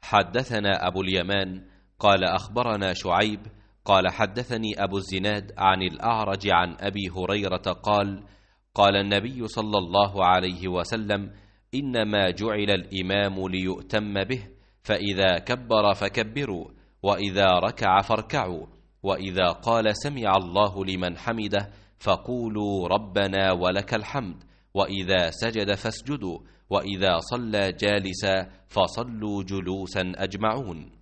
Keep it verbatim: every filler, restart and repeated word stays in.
حدثنا أبو اليمان قال أخبرنا شعيب قال حدثني أبو الزناد عن الأعرج عن أبي هريرة قال قال النبي صلى الله عليه وسلم: إنما جعل الإمام ليؤتم به، فإذا كبر فكبروا، وإذا ركع فاركعوا، وإذا قال سمع الله لمن حمده فقولوا ربنا ولك الحمد، وإذا سجد فاسجدوا، وإذا صلى جالسا فصلوا جلوسا أجمعون.